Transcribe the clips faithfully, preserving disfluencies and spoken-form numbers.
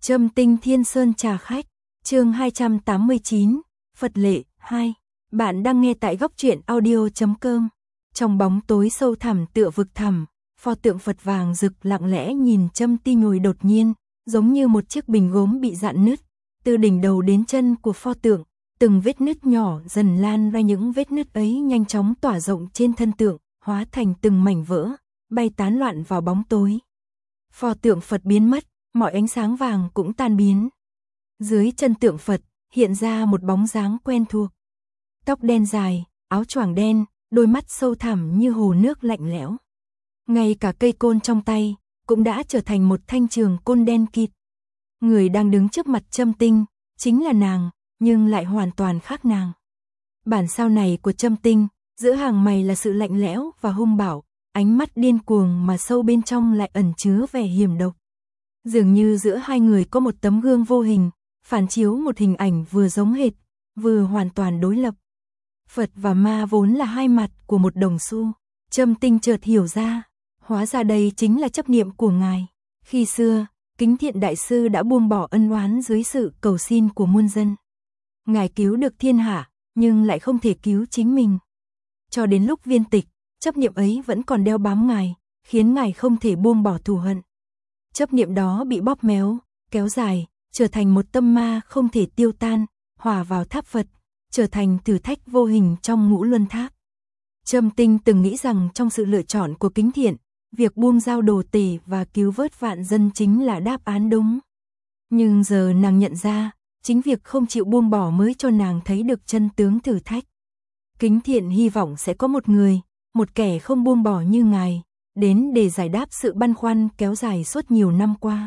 Châm Tinh Thiên Sơn Trà Khách, chương hai trăm tám mươi chín, Phật Lệ, hai. Bạn đang nghe tại góc truyện audio chấm com. Trong bóng tối sâu thẳm tựa vực thẳm, pho tượng Phật vàng rực lặng lẽ nhìn Châm Tinh ngồi đột nhiên, giống như một chiếc bình gốm bị rạn nứt. Từ đỉnh đầu đến chân của pho tượng, từng vết nứt nhỏ dần lan ra, những vết nứt ấy nhanh chóng tỏa rộng trên thân tượng, hóa thành từng mảnh vỡ, bay tán loạn vào bóng tối. Pho tượng Phật biến mất, mọi ánh sáng vàng cũng tan biến. Dưới chân tượng Phật, hiện ra một bóng dáng quen thuộc. Tóc đen dài, áo choàng đen, đôi mắt sâu thẳm như hồ nước lạnh lẽo. Ngay cả cây côn trong tay, cũng đã trở thành một thanh trường côn đen kịt. Người đang đứng trước mặt Châm Tinh, chính là nàng, nhưng lại hoàn toàn khác nàng. Bản sao này của Châm Tinh, giữa hàng mày là sự lạnh lẽo và hung bạo, ánh mắt điên cuồng mà sâu bên trong lại ẩn chứa vẻ hiểm độc. Dường như giữa hai người có một tấm gương vô hình, phản chiếu một hình ảnh vừa giống hệt, vừa hoàn toàn đối lập. Phật và ma vốn là hai mặt của một đồng xu. Châm Tinh chợt hiểu ra, hóa ra đây chính là chấp niệm của ngài. Khi xưa, Kính Thiện Đại Sư đã buông bỏ ân oán dưới sự cầu xin của muôn dân. Ngài cứu được thiên hạ, nhưng lại không thể cứu chính mình. Cho đến lúc viên tịch, chấp niệm ấy vẫn còn đeo bám ngài, khiến ngài không thể buông bỏ thù hận. Chấp niệm đó bị bóp méo, kéo dài, trở thành một tâm ma không thể tiêu tan, hòa vào tháp Phật, trở thành thử thách vô hình trong ngũ luân tháp. Châm Tinh từng nghĩ rằng trong sự lựa chọn của Kính Thiện, việc buông dao đồ tể và cứu vớt vạn dân chính là đáp án đúng. Nhưng giờ nàng nhận ra, chính việc không chịu buông bỏ mới cho nàng thấy được chân tướng thử thách. Kính Thiện hy vọng sẽ có một người, một kẻ không buông bỏ như ngài, đến để giải đáp sự băn khoăn kéo dài suốt nhiều năm qua.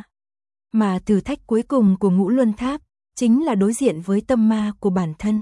Mà thử thách cuối cùng của ngũ luân tháp, chính là đối diện với tâm ma của bản thân.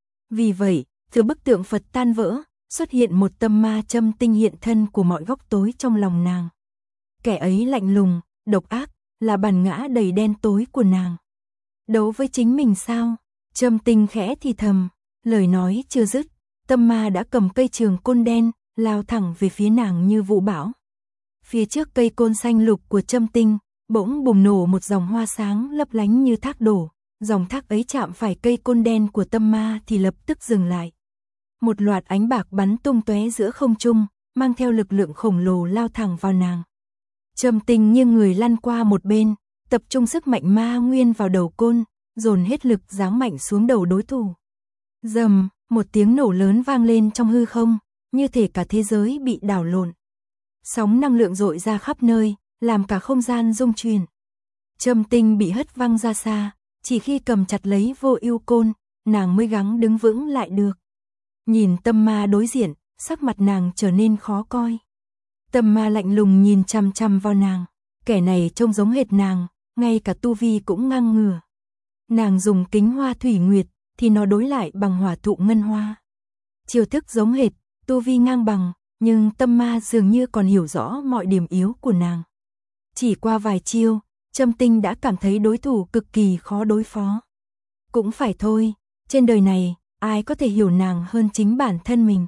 Vì vậy, từ bức tượng Phật tan vỡ, xuất hiện một tâm ma Châm Tinh hiện thân của mọi góc tối trong lòng nàng. Kẻ ấy lạnh lùng, độc ác, là bản ngã đầy đen tối của nàng. Đấu với chính mình sao? Châm Tinh khẽ thì thầm, lời nói chưa dứt, tâm ma đã cầm cây trường côn đen, lao thẳng về phía nàng như vũ bão. Phía trước cây côn xanh lục của Châm Tinh, bỗng bùng nổ một dòng hoa sáng lấp lánh như thác đổ. Dòng thác ấy chạm phải cây côn đen của tâm ma thì lập tức dừng lại. Một loạt ánh bạc bắn tung tóe giữa không trung, mang theo lực lượng khổng lồ lao thẳng vào nàng. Châm Tinh nghiêng người lăn qua một bên, tập trung sức mạnh ma nguyên vào đầu côn, dồn hết lực giáng mạnh xuống đầu đối thủ. Rầm, một tiếng nổ lớn vang lên trong hư không, như thể cả thế giới bị đảo lộn. Sóng năng lượng dội ra khắp nơi, làm cả không gian rung chuyển. Châm Tinh bị hất văng ra xa, chỉ khi cầm chặt lấy vô ưu côn, nàng mới gắng đứng vững lại được. Nhìn tâm ma đối diện, sắc mặt nàng trở nên khó coi. Tâm ma lạnh lùng nhìn chằm chằm vào nàng, kẻ này trông giống hệt nàng, ngay cả tu vi cũng ngang ngửa. Nàng dùng kính hoa thủy nguyệt, thì nó đối lại bằng hỏa thụ ngân hoa. Chiêu thức giống hệt, tu vi ngang bằng, nhưng tâm ma dường như còn hiểu rõ mọi điểm yếu của nàng. Chỉ qua vài chiêu, Châm Tinh đã cảm thấy đối thủ cực kỳ khó đối phó. Cũng phải thôi, trên đời này, ai có thể hiểu nàng hơn chính bản thân mình.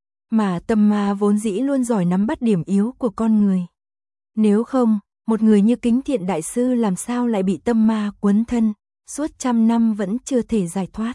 Mà tâm ma vốn dĩ luôn giỏi nắm bắt điểm yếu của con người. Nếu không, một người như Kính Thiện Đại Sư làm sao lại bị tâm ma quấn thân, suốt trăm năm vẫn chưa thể giải thoát.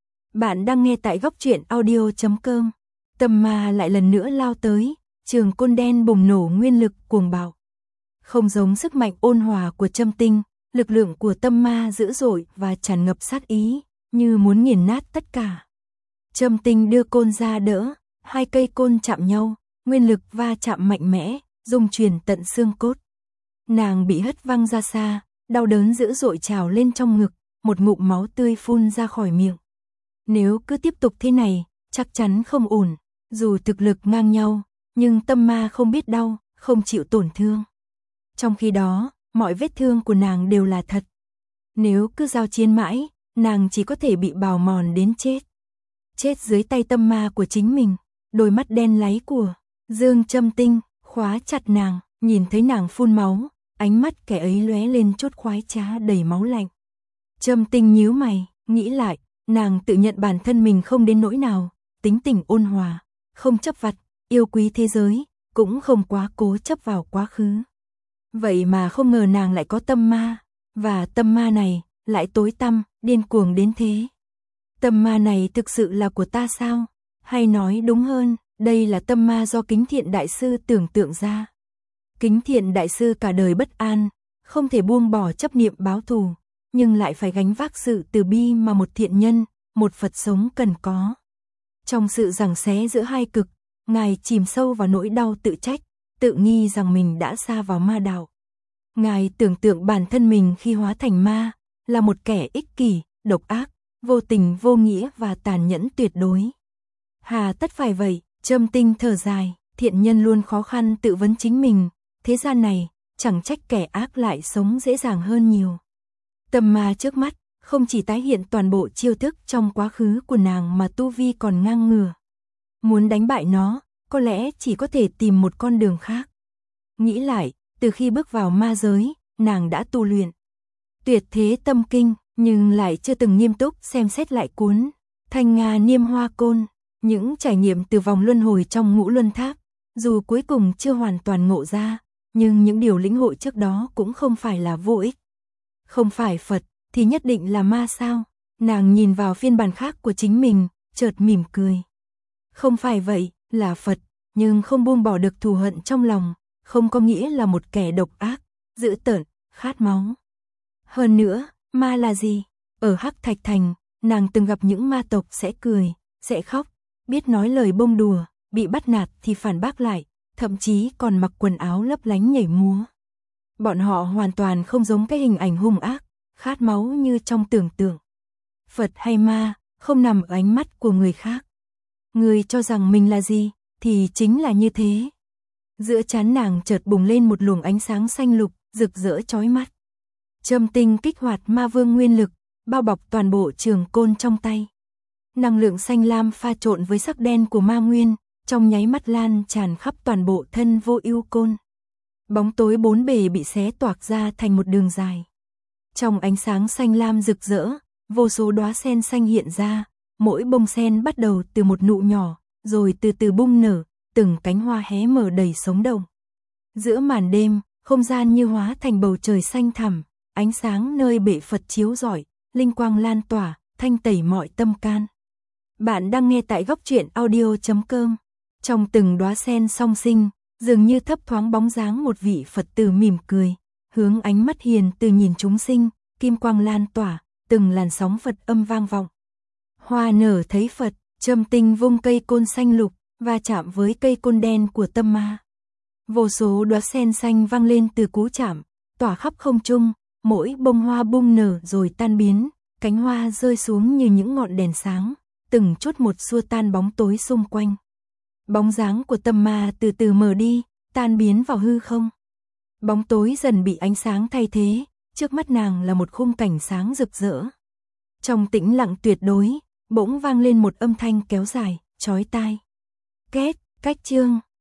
Bạn đang nghe tại góc truyện audio chấm com. Tâm ma lại lần nữa lao tới, trường côn đen bùng nổ nguyên lực cuồng bạo. Không giống sức mạnh ôn hòa của Châm Tinh, lực lượng của tâm ma dữ dội và tràn ngập sát ý, như muốn nghiền nát tất cả. Châm Tinh đưa côn ra đỡ, hai cây côn chạm nhau, nguyên lực va chạm mạnh mẽ, rung truyền tận xương cốt. Nàng bị hất văng ra xa, đau đớn dữ dội trào lên trong ngực, một ngụm máu tươi phun ra khỏi miệng. Nếu cứ tiếp tục thế này, chắc chắn không ổn. Dù thực lực ngang nhau, nhưng tâm ma không biết đau, không chịu tổn thương. Trong khi đó, mọi vết thương của nàng đều là thật. Nếu cứ giao chiến mãi, nàng chỉ có thể bị bào mòn đến chết. Chết dưới tay tâm ma của chính mình. Đôi mắt đen láy của Dương Châm Tinh khóa chặt nàng, nhìn thấy nàng phun máu, ánh mắt kẻ ấy lóe lên chút khoái trá đầy máu lạnh. Châm Tinh nhíu mày, nghĩ lại, nàng tự nhận bản thân mình không đến nỗi nào, tính tình ôn hòa, không chấp vặt, yêu quý thế giới, cũng không quá cố chấp vào quá khứ. Vậy mà không ngờ nàng lại có tâm ma, Và tâm ma này, lại tối tăm, điên cuồng đến thế. Tâm ma này thực sự là của ta sao? Hay nói đúng hơn, đây là tâm ma do Kính Thiện Đại Sư tưởng tượng ra. Kính Thiện Đại Sư cả đời bất an, không thể buông bỏ chấp niệm báo thù, nhưng lại phải gánh vác sự từ bi mà một thiện nhân, một Phật sống cần có. Trong sự giằng xé giữa hai cực, Ngài chìm sâu vào nỗi đau tự trách, tự nghi rằng mình đã sa vào ma đạo. Ngài tưởng tượng bản thân mình khi hóa thành ma, là một kẻ ích kỷ, độc ác, vô tình vô nghĩa và tàn nhẫn tuyệt đối. Hà tất phải vậy, Trâm Tinh thở dài, thiện nhân luôn khó khăn tự vấn chính mình, thế gian này, chẳng trách kẻ ác lại sống dễ dàng hơn nhiều. Tâm ma trước mắt, không chỉ tái hiện toàn bộ chiêu thức trong quá khứ của nàng mà tu vi còn ngang ngửa. Muốn đánh bại nó, có lẽ chỉ có thể tìm một con đường khác. Nghĩ lại, từ khi bước vào ma giới, nàng đã tu luyện Tuyệt Thế Tâm Kinh, nhưng lại chưa từng nghiêm túc xem xét lại cuốn Thanh Nga Niêm Hoa Côn. Những trải nghiệm từ vòng luân hồi trong Ngũ Luân Tháp, dù cuối cùng chưa hoàn toàn ngộ ra, nhưng những điều lĩnh hội trước đó cũng không phải là vô ích. Không phải Phật, thì nhất định là ma sao? Nàng nhìn vào phiên bản khác của chính mình, chợt mỉm cười. Không phải vậy, là Phật, nhưng không buông bỏ được thù hận trong lòng, không có nghĩa là một kẻ độc ác, dữ tợn, khát máu. Hơn nữa, ma là gì? Ở Hắc Thạch Thành, nàng từng gặp những ma tộc sẽ cười, sẽ khóc, biết nói lời bông đùa, bị bắt nạt thì phản bác lại, thậm chí còn mặc quần áo lấp lánh nhảy múa. Bọn họ hoàn toàn không giống cái hình ảnh hung ác, khát máu như trong tưởng tượng. Phật hay ma, không nằm ở ánh mắt của người khác. Người cho rằng mình là gì, thì chính là như thế. Giữa trán nàng chợt bùng lên một luồng ánh sáng xanh lục, rực rỡ chói mắt. Trâm Tinh kích hoạt ma vương nguyên lực, bao bọc toàn bộ trường côn trong tay. Năng lượng xanh lam pha trộn với sắc đen của ma nguyên, trong nháy mắt lan tràn khắp toàn bộ thân Vô Ưu Côn. Bóng tối bốn bề bị xé toạc ra thành một đường dài. Trong ánh sáng xanh lam rực rỡ, vô số đóa sen xanh hiện ra, mỗi bông sen bắt đầu từ một nụ nhỏ, rồi từ từ bung nở, từng cánh hoa hé mở đầy sống động. Giữa màn đêm, không gian như hóa thành bầu trời xanh thẳm, ánh sáng nơi bệ Phật chiếu rọi, linh quang lan tỏa, thanh tẩy mọi tâm can. Bạn đang nghe tại góc truyện audio chấm com. Trong từng đóa sen song sinh, dường như thấp thoáng bóng dáng một vị Phật tử mỉm cười, hướng ánh mắt hiền từ nhìn chúng sinh, kim quang lan tỏa, từng làn sóng Phật âm vang vọng. Hoa nở thấy Phật, Trâm Tinh vung cây côn xanh lục, và chạm với cây côn đen của tâm ma. Vô số đóa sen xanh vang lên từ cú chạm, tỏa khắp không trung, mỗi bông hoa bung nở rồi tan biến, cánh hoa rơi xuống như những ngọn đèn sáng, từng chút một xua tan bóng tối xung quanh. Bóng dáng của tâm ma từ từ mờ đi, tan biến vào hư không. Bóng tối dần bị ánh sáng thay thế, trước mắt nàng là một khung cảnh sáng rực rỡ. Trong tĩnh lặng tuyệt đối, bỗng vang lên một âm thanh kéo dài, chói tai. Kết, cách chương.